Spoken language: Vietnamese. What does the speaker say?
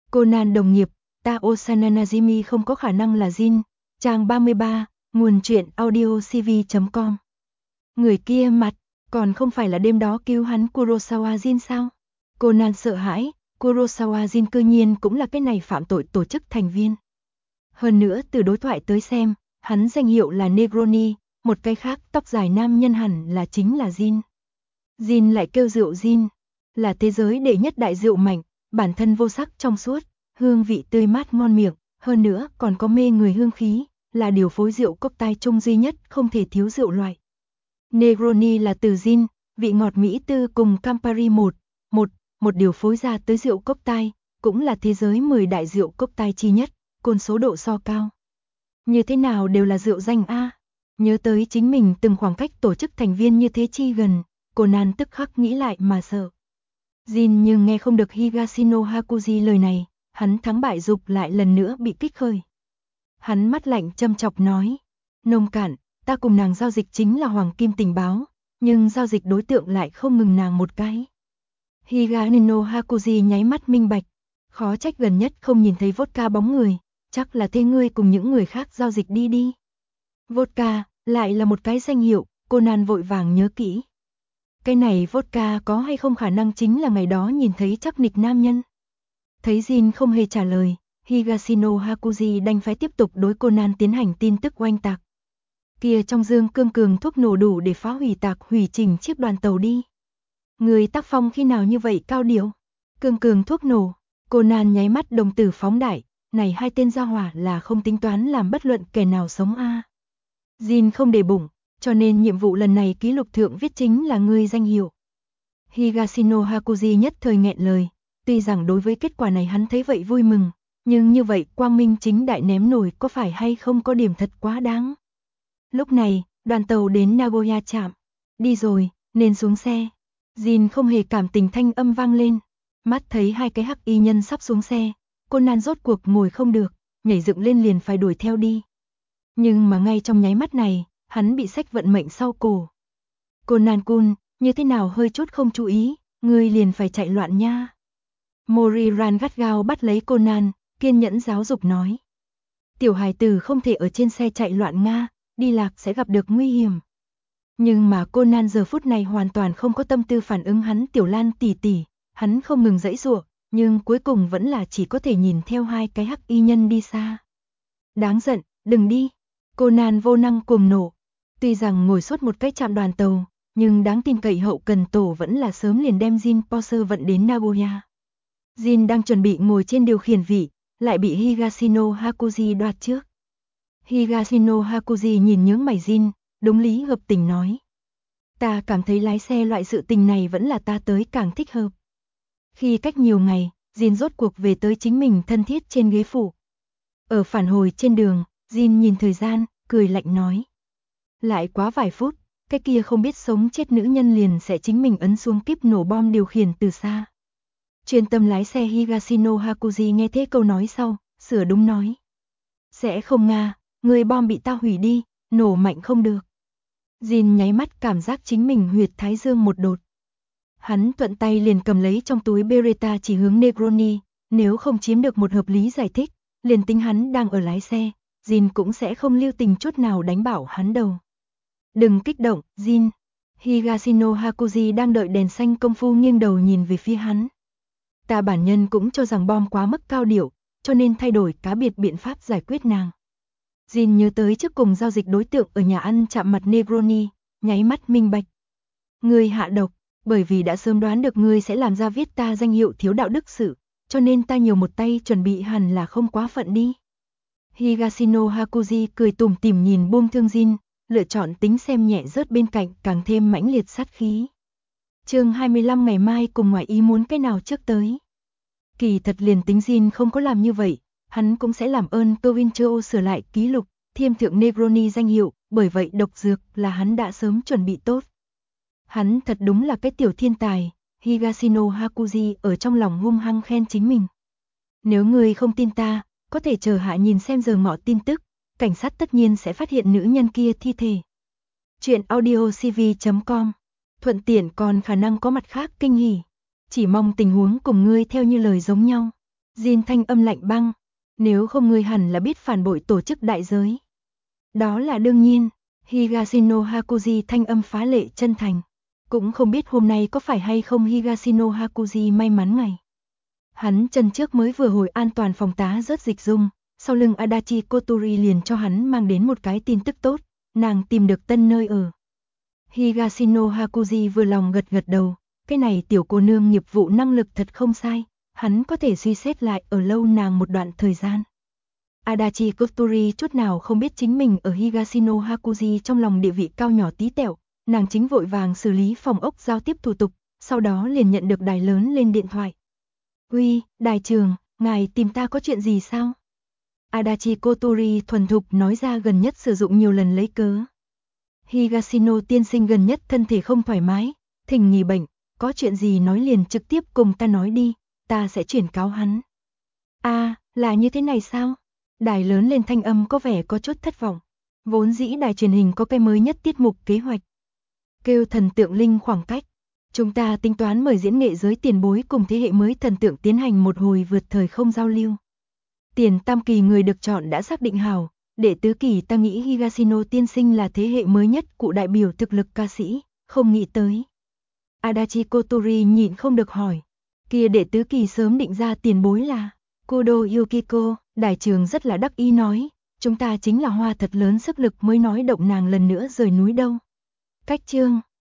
Conan đồng nghiệp, ta Osana Najimi không có khả năng là Jin. Trang 33, nguồn truyện audiocv.com. Người kia mặt, còn không phải là đêm đó cứu hắn Kurosawa Jin sao? Conan sợ hãi, Kurosawa Jin cư nhiên cũng là cái này phạm tội tổ chức thành viên. Hơn nữa từ đối thoại tới xem, hắn danh hiệu là Negroni, một cái khác tóc dài nam nhân hẳn là chính là Jin. Jin lại kêu rượu Jin, là thế giới đệ nhất đại rượu mạnh, bản thân vô sắc trong suốt, hương vị tươi mát ngon miệng, hơn nữa còn có mê người hương khí, là điều phối rượu cốc tai chung duy nhất không thể thiếu rượu loại. Negroni là từ Jin, vị ngọt Mỹ tư cùng Campari một điều phối ra tới rượu cốc tai, cũng là thế giới 10 đại rượu cốc tai chi nhất, cồn số độ so cao. Như thế nào đều là rượu danh a. Nhớ tới chính mình từng khoảng cách tổ chức thành viên như thế chi gần, Conan tức khắc nghĩ lại mà sợ. Jin nhưng nghe không được Higashino Hakuji lời này, hắn thắng bại dục lại lần nữa bị kích khởi. Hắn mắt lạnh châm chọc nói, nông cạn, ta cùng nàng giao dịch chính là hoàng kim tình báo, nhưng giao dịch đối tượng lại không ngừng nàng một cái. Higashino Hakuji nháy mắt minh bạch, khó trách gần nhất không nhìn thấy vodka bóng người, chắc là thế ngươi cùng những người khác giao dịch đi. Vodka, lại là một cái danh hiệu, Conan vội vàng nhớ kỹ. Cái này vodka có hay không khả năng chính là ngày đó nhìn thấy chắc nịch nam nhân. Thấy Jin không hề trả lời, Higashino Hakuji đành phải tiếp tục đối Conan tiến hành tin tức oanh tạc. Kia trong dương cương cường thuốc nổ đủ để phá hủy tạc hủy chỉnh chiếc đoàn tàu đi. Người tác phong khi nào như vậy cao điệu? Cương cường thuốc nổ, Conan nháy mắt đồng tử phóng đại, này hai tên gia hỏa là không tính toán làm bất luận kẻ nào sống a. Jin không để bụng, cho nên nhiệm vụ lần này ký lục thượng viết chính là ngươi danh hiệu. Higashino Hakuji nhất thời nghẹn lời, tuy rằng đối với kết quả này hắn thấy vậy vui mừng, nhưng như vậy quang minh chính đại ném nổi có phải hay không có điểm thật quá đáng. Lúc này, đoàn tàu đến Nagoya trạm. Đi rồi, nên xuống xe. Jin không hề cảm tình thanh âm vang lên. Mắt thấy hai cái hắc y nhân sắp xuống xe, Conan rốt cuộc ngồi không được, nhảy dựng lên liền phải đuổi theo đi. Nhưng mà ngay trong nháy mắt này, hắn bị xách vận mệnh sau cổ. Conan-kun, như thế nào hơi chút không chú ý, ngươi liền phải chạy loạn nha. Moriran gắt gao bắt lấy Conan, kiên nhẫn giáo dục nói. Tiểu hài tử không thể ở trên xe chạy loạn nga, đi lạc sẽ gặp được nguy hiểm. Nhưng mà Conan giờ phút này hoàn toàn không có tâm tư phản ứng hắn Tiểu Lan tỷ tỷ, hắn không ngừng giãy giụa, nhưng cuối cùng vẫn là chỉ có thể nhìn theo hai cái hắc y nhân đi xa. Đáng giận, đừng đi. Conan vô năng cuồng nộ. Tuy rằng ngồi suốt một cái trạm đoàn tàu, nhưng đáng tin cậy hậu cần tổ vẫn là sớm liền đem Jin Poser vận đến Nagoya. Jin đang chuẩn bị ngồi trên điều khiển vị, lại bị Higashino Hakuji đoạt trước. Higashino Hakuji nhìn nhướng mày Jin, đúng lý hợp tình nói. Ta cảm thấy lái xe loại sự tình này vẫn là ta tới càng thích hợp. Khi cách nhiều ngày, Jin rốt cuộc về tới chính mình thân thiết trên ghế phụ. Ở phản hồi trên đường, Jin nhìn thời gian, cười lạnh nói. Lại quá vài phút, cái kia không biết sống chết nữ nhân liền sẽ chính mình ấn xuống kíp nổ bom điều khiển từ xa. Chuyên tâm lái xe Higashino Hakuji nghe thế câu nói sau, sửa đúng nói. Sẽ không nga, người bom bị ta hủy đi, nổ mạnh không được. Jin nháy mắt cảm giác chính mình huyệt thái dương một đột. Hắn thuận tay liền cầm lấy trong túi Beretta chỉ hướng Negroni, nếu không chiếm được một hợp lý giải thích, liền tính hắn đang ở lái xe, Jin cũng sẽ không lưu tình chút nào đánh bảo hắn đầu. Đừng kích động, Jin. Higashino Hakuji đang đợi đèn xanh công phu nghiêng đầu nhìn về phía hắn. Ta bản nhân cũng cho rằng bom quá mức cao điệu, cho nên thay đổi cá biệt biện pháp giải quyết nàng. Jin nhớ tới trước cùng giao dịch đối tượng ở nhà ăn chạm mặt Negroni, nháy mắt minh bạch. Ngươi hạ độc, bởi vì đã sớm đoán được ngươi sẽ làm ra viết ta danh hiệu thiếu đạo đức sự, cho nên ta nhiều một tay chuẩn bị hẳn là không quá phận đi. Higashino Hakuji cười tủm tỉm nhìn buông thương Jin, lựa chọn tính xem nhẹ rớt bên cạnh càng thêm mãnh liệt sát khí. Chương 25 ngày mai cùng ngoài ý muốn cái nào trước tới. Kỳ thật liền tính Jin không có làm như vậy, hắn cũng sẽ làm ơn Koincho sửa lại ký lục, thiêm thượng Negroni danh hiệu, bởi vậy độc dược là hắn đã sớm chuẩn bị tốt. Hắn thật đúng là cái tiểu thiên tài, Higashino Hakuji ở trong lòng hung hăng khen chính mình. Nếu người không tin ta, có thể chờ hạ nhìn xem giờ ngọ tin tức, cảnh sát tất nhiên sẽ phát hiện nữ nhân kia thi thể. Chuyện audiocv.com, thuận tiện còn khả năng có mặt khác kinh hỉ. Chỉ mong tình huống cùng ngươi theo như lời giống nhau. Jin thanh âm lạnh băng, nếu không ngươi hẳn là biết phản bội tổ chức đại giới. Đó là đương nhiên, Higashino Hakuji thanh âm phá lệ chân thành. Cũng không biết hôm nay có phải hay không Higashino Hakuji may mắn ngày. Hắn chân trước mới vừa hồi an toàn phòng tá rớt dịch dung, sau lưng Adachi Kotori liền cho hắn mang đến một cái tin tức tốt, nàng tìm được tân nơi ở. Higashino Hakuji vừa lòng gật gật đầu, cái này tiểu cô nương nghiệp vụ năng lực thật không sai, hắn có thể suy xét lại ở lâu nàng một đoạn thời gian. Adachi Kotori chút nào không biết chính mình ở Higashino Hakuji trong lòng địa vị cao nhỏ tí tẹo, nàng chính vội vàng xử lý phòng ốc giao tiếp thủ tục, sau đó liền nhận được đài lớn lên điện thoại. Uy, đài trưởng, ngài tìm ta có chuyện gì sao? Adachi Kotori thuần thục nói ra gần nhất sử dụng nhiều lần lấy cớ. Higashino tiên sinh gần nhất thân thể không thoải mái, thỉnh nghỉ bệnh, có chuyện gì nói liền trực tiếp cùng ta nói đi, ta sẽ chuyển cáo hắn. Là như thế này sao? Đài lớn lên thanh âm có vẻ có chút thất vọng. Vốn dĩ đài truyền hình có cái mới nhất tiết mục kế hoạch. Kêu thần tượng linh khoảng cách. Chúng ta tính toán mời diễn nghệ giới tiền bối cùng thế hệ mới thần tượng tiến hành một hồi vượt thời không giao lưu. Tiền tam kỳ người được chọn đã xác định hảo, để tứ kỳ ta nghĩ Higashino tiên sinh là thế hệ mới nhất cụ đại biểu thực lực ca sĩ, không nghĩ tới. Adachi Kotori nhịn không được hỏi, kia để tứ kỳ sớm định ra tiền bối là Kodo Yukiko, đài trường rất là đắc ý nói, chúng ta chính là hoa thật lớn sức lực mới nói động nàng lần nữa rời núi đâu. Cách chương